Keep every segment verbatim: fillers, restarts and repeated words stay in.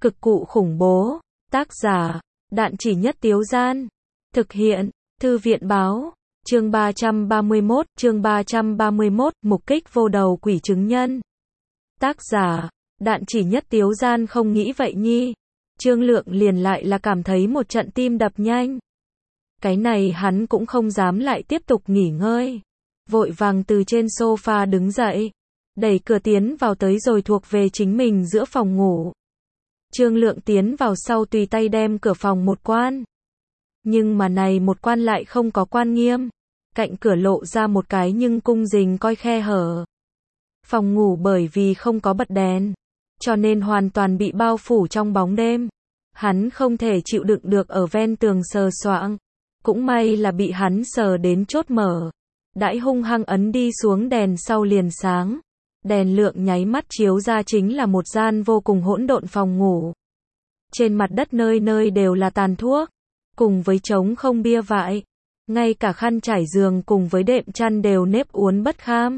Cực cụ khủng bố. Tác giả, Đạn Chỉ Nhất Tiếu Gian. Thực hiện, Thư viện báo. Chương ba trăm ba mươi mốt, chương ba trăm ba mươi mốt, mục kích vô đầu quỷ chứng nhân. Tác giả, Đạn Chỉ Nhất Tiếu Gian không nghĩ vậy nhi. Trương Lượng liền lại là cảm thấy một trận tim đập nhanh. Cái này hắn cũng không dám lại tiếp tục nghỉ ngơi. Vội vàng từ trên sofa đứng dậy, đẩy cửa tiến vào tới rồi thuộc về chính mình giữa phòng ngủ. Trương Lượng tiến vào sau tùy tay đem cửa phòng một quan. Nhưng mà này một quan lại không có quan nghiêm. Cạnh cửa lộ ra một cái nhưng cung rình coi khe hở. Phòng ngủ bởi vì không có bật đèn, cho nên hoàn toàn bị bao phủ trong bóng đêm. Hắn không thể chịu đựng được ở ven tường sờ soạng. Cũng may là bị hắn sờ đến chốt mở. Đãi hung hăng ấn đi xuống đèn sau liền sáng. Đèn lượng nháy mắt chiếu ra chính là một gian vô cùng hỗn độn phòng ngủ. Trên mặt đất nơi nơi đều là tàn thuốc, cùng với trống không bia vại. Ngay cả khăn trải giường cùng với đệm chăn đều nếp uốn bất kham.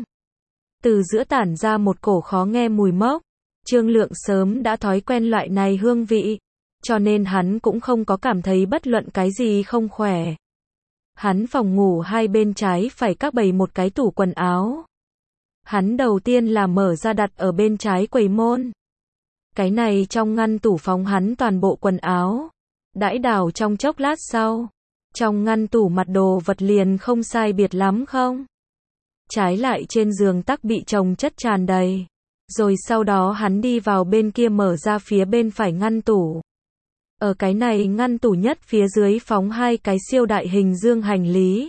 Từ giữa tản ra một cổ khó nghe mùi mốc. Trương Lượng sớm đã thói quen loại này hương vị, cho nên hắn cũng không có cảm thấy bất luận cái gì không khỏe. Hắn phòng ngủ hai bên trái phải các bày một cái tủ quần áo. Hắn đầu tiên là mở ra đặt ở bên trái quầy môn. Cái này trong ngăn tủ phóng hắn toàn bộ quần áo. Đãi đảo trong chốc lát sau, trong ngăn tủ mặt đồ vật liền không sai biệt lắm không? Trái lại trên giường tắc bị chồng chất tràn đầy. Rồi sau đó hắn đi vào bên kia mở ra phía bên phải ngăn tủ. Ở cái này ngăn tủ nhất phía dưới phóng hai cái siêu đại hình dương hành lý.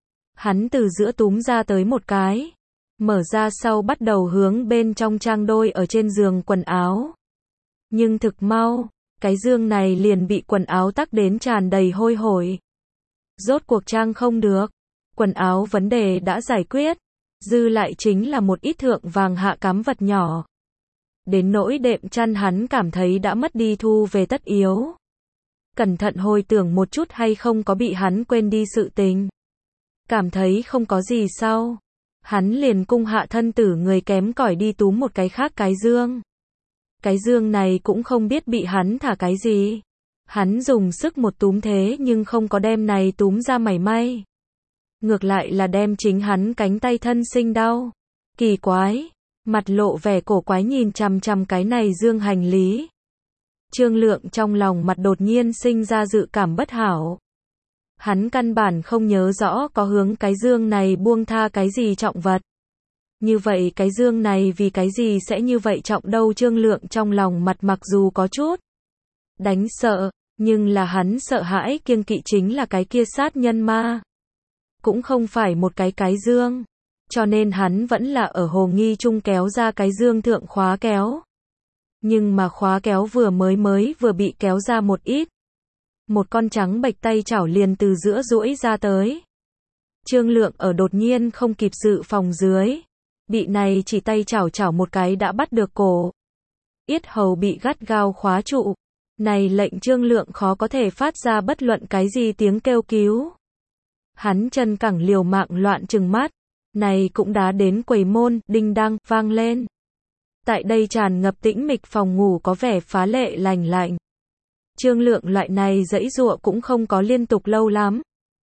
Hắn từ giữa túm ra tới một cái. Mở ra sau bắt đầu hướng bên trong trang đôi ở trên giường quần áo. Nhưng thực mau, cái dương này liền bị quần áo tắc đến tràn đầy hôi hổi. Rốt cuộc trang không được. Quần áo vấn đề đã giải quyết. Dư lại chính là một ít thượng vàng hạ cám vật nhỏ. Đến nỗi đệm chăn hắn cảm thấy đã mất đi thu về tất yếu. Cẩn thận hồi tưởng một chút hay không có bị hắn quên đi sự tình. Cảm thấy không có gì sau. Hắn liền cung hạ thân tử người kém cỏi đi túm một cái khác cái dương. Cái dương này cũng không biết bị hắn thả cái gì. Hắn dùng sức một túm thế nhưng không có đem này túm ra mảy may. Ngược lại là đem chính hắn cánh tay thân sinh đau. Kỳ quái. Mặt lộ vẻ cổ quái nhìn chằm chằm cái này dương hành lý. Trương Lượng trong lòng mặt đột nhiên sinh ra dự cảm bất hảo. Hắn căn bản không nhớ rõ có hướng cái dương này buông tha cái gì trọng vật. Như vậy cái dương này vì cái gì sẽ như vậy trọng đâu? Trương Lượng trong lòng mặt mặc dù có chút đánh sợ, nhưng là hắn sợ hãi kiêng kỵ chính là cái kia sát nhân ma. Cũng không phải một cái cái dương. Cho nên hắn vẫn là ở hồ nghi chung kéo ra cái dương thượng khóa kéo. Nhưng mà khóa kéo vừa mới mới vừa bị kéo ra một ít. Một con trắng bệch tay chảo liền từ giữa duỗi ra tới. Trương Lượng ở đột nhiên không kịp dự phòng dưới. Bị này chỉ tay chảo chảo một cái đã bắt được cổ. Yết hầu bị gắt gao khóa trụ. Này lệnh Trương Lượng khó có thể phát ra bất luận cái gì tiếng kêu cứu. Hắn chân cẳng liều mạng loạn trừng mắt. Này cũng đá đến quầy môn, đinh đăng, vang lên. Tại đây tràn ngập tĩnh mịch phòng ngủ có vẻ phá lệ lành lạnh. Trương Lượng loại này giãy giụa cũng không có liên tục lâu lắm.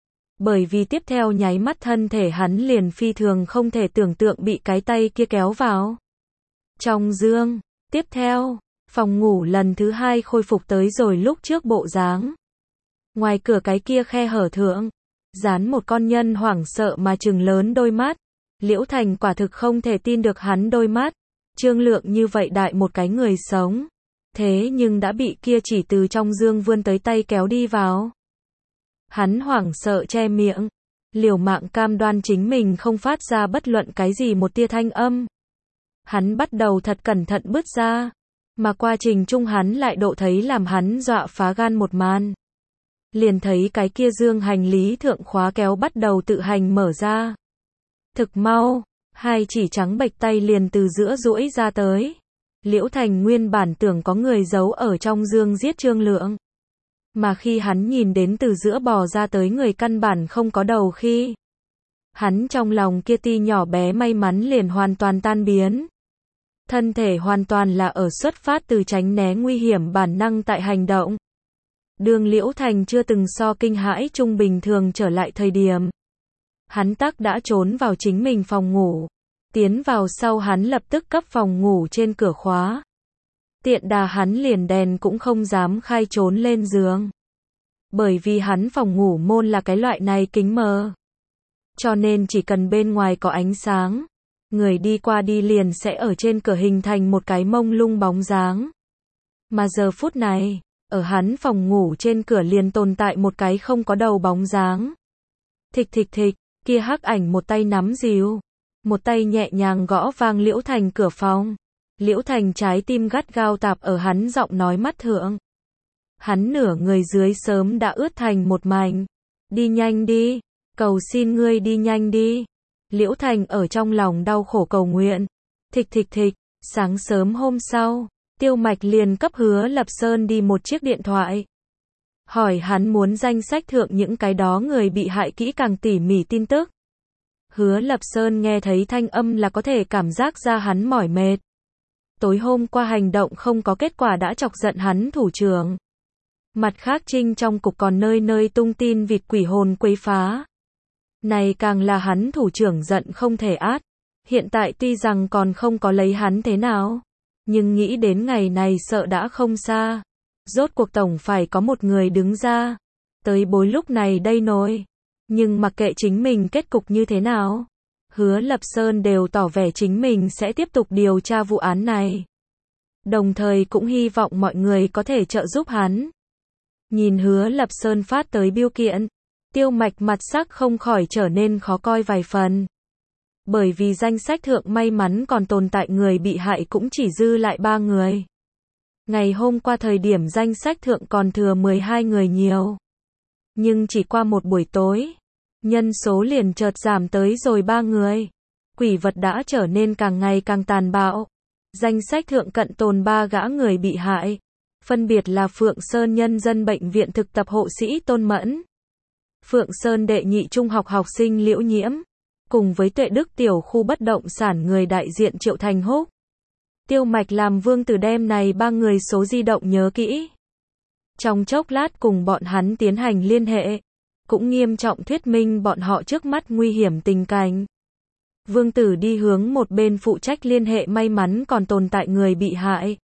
Bởi vì tiếp theo nháy mắt thân thể hắn liền phi thường không thể tưởng tượng bị cái tay kia kéo vào trong dương. Tiếp theo, phòng ngủ lần thứ hai khôi phục tới rồi lúc trước bộ dáng. Ngoài cửa cái kia khe hở thượng, dán một con nhân hoảng sợ mà trừng lớn đôi mắt. Liễu Thành quả thực không thể tin được hắn đôi mắt. Trương Lượng như vậy đại một cái người sống. Thế nhưng đã bị kia chỉ từ trong dương vươn tới tay kéo đi vào. Hắn hoảng sợ che miệng. Liều mạng cam đoan chính mình không phát ra bất luận cái gì một tia thanh âm. Hắn bắt đầu thật cẩn thận bứt ra. Mà quá trình chung hắn lại độ thấy làm hắn dọa phá gan một màn. Liền thấy cái kia dương hành lý thượng khóa kéo bắt đầu tự hành mở ra. Thực mau, hai chỉ trắng bệch tay liền từ giữa duỗi ra tới. Liễu Thành nguyên bản tưởng có người giấu ở trong dương giết Trương Lượng. Mà khi hắn nhìn đến từ giữa bò ra tới người căn bản không có đầu khi. Hắn trong lòng kia ti nhỏ bé may mắn liền hoàn toàn tan biến. Thân thể hoàn toàn là ở xuất phát từ tránh né nguy hiểm bản năng tại hành động. Đường Liễu Thành chưa từng so kinh hãi trung bình thường trở lại thời điểm. Hắn tắc đã trốn vào chính mình phòng ngủ. Tiến vào sau hắn lập tức cấp phòng ngủ trên cửa khóa. Tiện đà hắn liền đèn cũng không dám khai trốn lên giường. Bởi vì hắn phòng ngủ môn là cái loại này kính mờ. Cho nên chỉ cần bên ngoài có ánh sáng, người đi qua đi liền sẽ ở trên cửa hình thành một cái mông lung bóng dáng. Mà giờ phút này, ở hắn phòng ngủ trên cửa liền tồn tại một cái không có đầu bóng dáng. Thịch thịch thịch, kia hắc ảnh một tay nắm rìu, một tay nhẹ nhàng gõ vang Liễu Thành cửa phòng. Liễu Thành trái tim gắt gao tạp ở hắn giọng nói mắt thượng. Hắn nửa người dưới sớm đã ướt thành một mảnh. Đi nhanh đi, cầu xin ngươi đi nhanh đi. Liễu Thành ở trong lòng đau khổ cầu nguyện. Thịch thịch thịch, sáng sớm hôm sau, Tiêu Mạch liền cấp Hứa Lập Sơn đi một chiếc điện thoại. Hỏi hắn muốn danh sách thượng những cái đó người bị hại kỹ càng tỉ mỉ tin tức. Hứa Lập Sơn nghe thấy thanh âm là có thể cảm giác ra hắn mỏi mệt. Tối hôm qua hành động không có kết quả đã chọc giận hắn thủ trưởng. Mặt khác Trinh trong cục còn nơi nơi tung tin vịt quỷ hồn quấy phá. Này càng là hắn thủ trưởng giận không thể át. Hiện tại tuy rằng còn không có lấy hắn thế nào, nhưng nghĩ đến ngày này sợ đã không xa. Rốt cuộc tổng phải có một người đứng ra. Tới bối lúc này đây nổi. Nhưng mặc kệ chính mình kết cục như thế nào, Hứa Lập Sơn đều tỏ vẻ chính mình sẽ tiếp tục điều tra vụ án này. Đồng thời cũng hy vọng mọi người có thể trợ giúp hắn. Nhìn Hứa Lập Sơn phát tới biêu kiện, Tiêu Mạch mặt sắc không khỏi trở nên khó coi vài phần. Bởi vì danh sách thượng may mắn còn tồn tại người bị hại cũng chỉ dư lại ba người. Ngày hôm qua thời điểm danh sách thượng còn thừa mười hai người nhiều. Nhưng chỉ qua một buổi tối, nhân số liền chợt giảm tới rồi ba người. Quỷ vật đã trở nên càng ngày càng tàn bạo. Danh sách thượng cận tồn ba gã người bị hại. Phân biệt là Phượng Sơn Nhân dân bệnh viện thực tập hộ sĩ Tôn Mẫn, Phượng Sơn đệ nhị trung học học sinh Liễu Nhiễm, cùng với Tuệ Đức tiểu khu bất động sản người đại diện Triệu Thành Húc. Tiêu Mạch làm vương tử đem này ba người số di động nhớ kỹ. Trong chốc lát cùng bọn hắn tiến hành liên hệ, cũng nghiêm trọng thuyết minh bọn họ trước mắt nguy hiểm tình cảnh. Vương tử đi hướng một bên phụ trách liên hệ may mắn còn tồn tại người bị hại.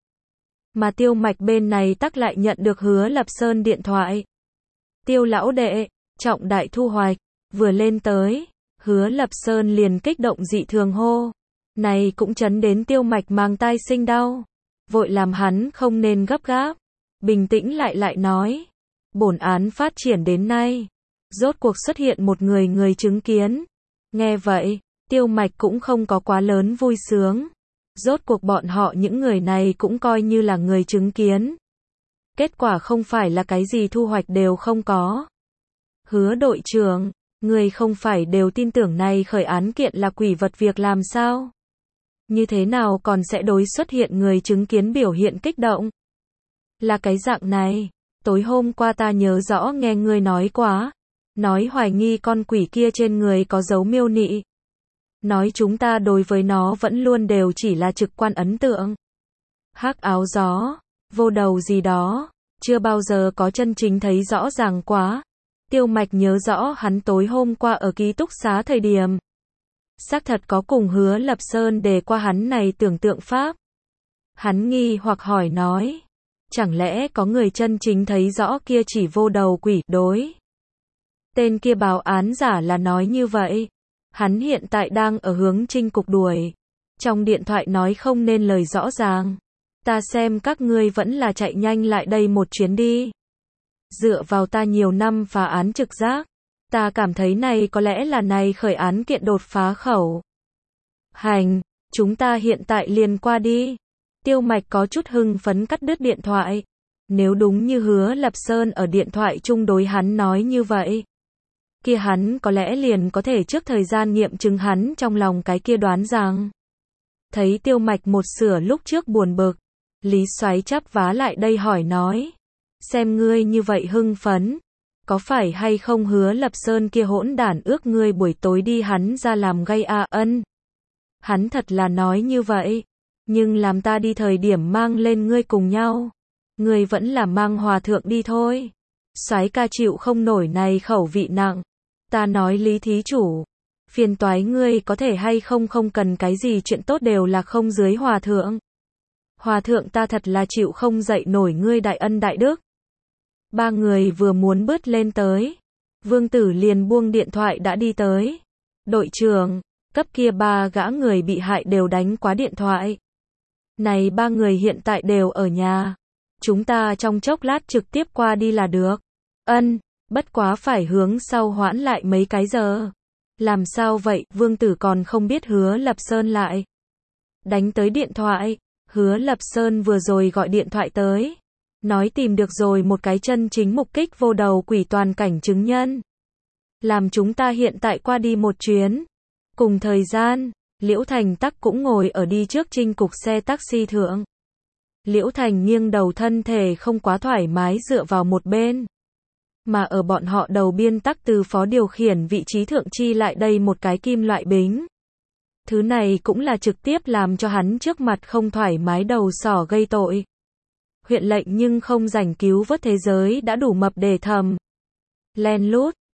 Mà Tiêu Mạch bên này tắc lại nhận được Hứa Lập Sơn điện thoại. Tiêu lão đệ, trọng đại thu hoạch, vừa lên tới, Hứa Lập Sơn liền kích động dị thường hô. Này cũng chấn đến Tiêu Mạch mang tai sinh đau. Vội làm hắn không nên gấp gáp. Bình tĩnh lại lại nói. Bổn án phát triển đến nay. Rốt cuộc xuất hiện một người người chứng kiến. Nghe vậy, Tiêu Mạch cũng không có quá lớn vui sướng. Rốt cuộc bọn họ những người này cũng coi như là người chứng kiến. Kết quả không phải là cái gì thu hoạch đều không có. Hứa đội trưởng, người không phải đều tin tưởng này khởi án kiện là quỷ vật việc làm sao? Như thế nào còn sẽ đối xuất hiện người chứng kiến biểu hiện kích động? Là cái dạng này, tối hôm qua ta nhớ rõ nghe ngươi nói quá. Nói hoài nghi con quỷ kia trên người có dấu miêu nị. Nói chúng ta đối với nó vẫn luôn đều chỉ là trực quan ấn tượng. Hắc áo gió, vô đầu gì đó, chưa bao giờ có chân chính thấy rõ ràng quá. Tiêu Mạch nhớ rõ hắn tối hôm qua ở ký túc xá thời điểm. Xác thật có cùng Hứa Lập Sơn đề qua hắn này tưởng tượng pháp. Hắn nghi hoặc hỏi nói. Chẳng lẽ có người chân chính thấy rõ kia chỉ vô đầu quỷ đối. Tên kia báo án giả là nói như vậy. Hắn hiện tại đang ở hướng Trinh cục đuổi. Trong điện thoại nói không nên lời rõ ràng. Ta xem các ngươi vẫn là chạy nhanh lại đây một chuyến đi. Dựa vào ta nhiều năm phá án trực giác. Ta cảm thấy này có lẽ là này khởi án kiện đột phá khẩu. Hành, chúng ta hiện tại liền qua đi. Tiêu Mạch có chút hưng phấn cắt đứt điện thoại. Nếu đúng như Hứa Lập Sơn ở điện thoại chung đối hắn nói như vậy, kia hắn có lẽ liền có thể trước thời gian nghiệm chứng hắn trong lòng cái kia đoán rằng. Thấy Tiêu Mạch một sửa lúc trước buồn bực, Lý Soái chắp vá lại đây hỏi nói. Xem ngươi như vậy hưng phấn, có phải hay không Hứa Lập Sơn kia hỗn đản ước ngươi buổi tối đi hắn ra làm gây a ân. Hắn thật là nói như vậy. Nhưng làm ta đi thời điểm mang lên ngươi cùng nhau. Ngươi vẫn là mang hòa thượng đi thôi. Soái ca chịu không nổi này khẩu vị nặng. Ta nói Lý thí chủ. Phiền toái ngươi có thể hay không không cần cái gì chuyện tốt đều là không dưới hòa thượng. Hòa thượng ta thật là chịu không dậy nổi ngươi đại ân đại đức. Ba người vừa muốn bước lên tới. Vương Tử liền buông điện thoại đã đi tới. Đội trưởng, cấp kia ba gã người bị hại đều đánh quá điện thoại. Này ba người hiện tại đều ở nhà. Chúng ta trong chốc lát trực tiếp qua đi là được. Ân, bất quá phải hướng sau hoãn lại mấy cái giờ. Làm sao vậy, Vương Tử còn không biết Hứa Lập Sơn lại. Đánh tới điện thoại, Hứa Lập Sơn vừa rồi gọi điện thoại tới. Nói tìm được rồi một cái chân chính mục kích vô đầu quỷ toàn cảnh chứng nhân. Làm chúng ta hiện tại qua đi một chuyến. Cùng thời gian, Liễu Thành Tắc cũng ngồi ở đi trước chinh cục xe taxi thượng. Liễu Thành nghiêng đầu thân thể không quá thoải mái dựa vào một bên. Mà ở bọn họ đầu biên Tắc từ phó điều khiển vị trí thượng chi lại đây một cái kim loại bính. Thứ này cũng là trực tiếp làm cho hắn trước mặt không thoải mái đầu sỏ gây tội. Huyện lệnh nhưng không rảnh cứu vớt thế giới đã đủ mập để thầm. Len lút,